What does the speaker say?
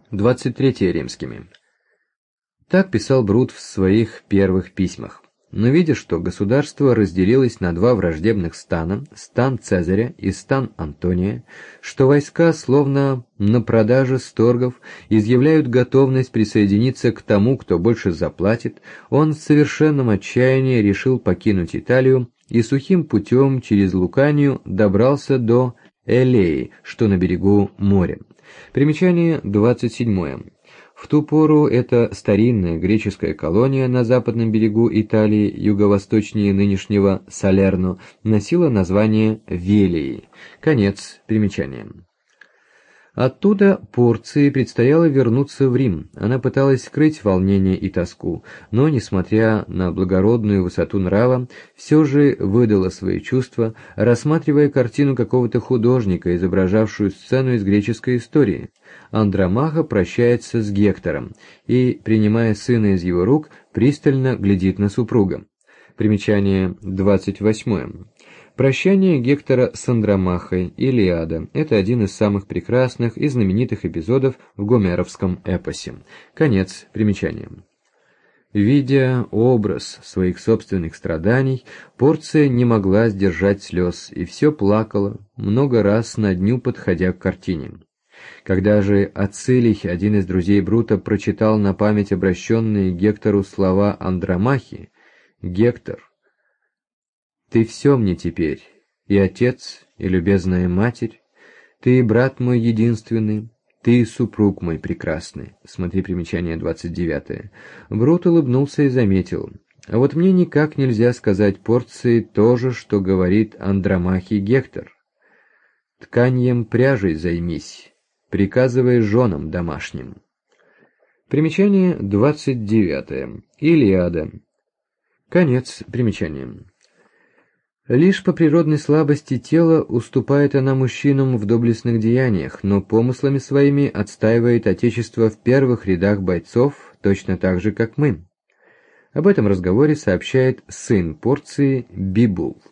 23 римскими. Так писал Брут в своих первых письмах. Но видя, что государство разделилось на два враждебных стана, стан Цезаря и стан Антония, что войска, словно на продаже с торгов, изъявляют готовность присоединиться к тому, кто больше заплатит, он в совершенном отчаянии решил покинуть Италию и сухим путем через Луканию добрался до Элеи, что на берегу моря. Примечание 27. В ту пору эта старинная греческая колония на западном берегу Италии, юго-восточнее нынешнего Салерно, носила название Велии. Конец примечания. Оттуда Порции предстояло вернуться в Рим. Она пыталась скрыть волнение и тоску, но, несмотря на благородную высоту нрава, все же выдала свои чувства, рассматривая картину какого-то художника, изображавшую сцену из греческой истории. Андромаха прощается с Гектором и, принимая сына из его рук, пристально глядит на супруга. Примечание 28. Прощание Гектора с Андромахой, Илиада – это один из самых прекрасных и знаменитых эпизодов в гомеровском эпосе. Конец примечания. Видя образ своих собственных страданий, Порция не могла сдержать слез и все плакала, много раз на дню подходя к картине. Когда же Ацилий, один из друзей Брута, прочитал на память обращенные Гектору слова Андромахи: «Гектор, ты все мне теперь, и отец, и любезная матерь, ты и брат мой единственный, ты и супруг мой прекрасный». Смотри примечание 29. Брут улыбнулся и заметил: «А вот мне никак нельзя сказать Порции то же, что говорит Андромахе Гектор. Тканьем пряжей займись, приказывая женам домашним». Примечание 29. Илиада. Конец примечания. Лишь по природной слабости тела уступает она мужчинам в доблестных деяниях, но помыслами своими отстаивает отечество в первых рядах бойцов, точно так же, как мы. Об этом разговоре сообщает сын Порции Бибул.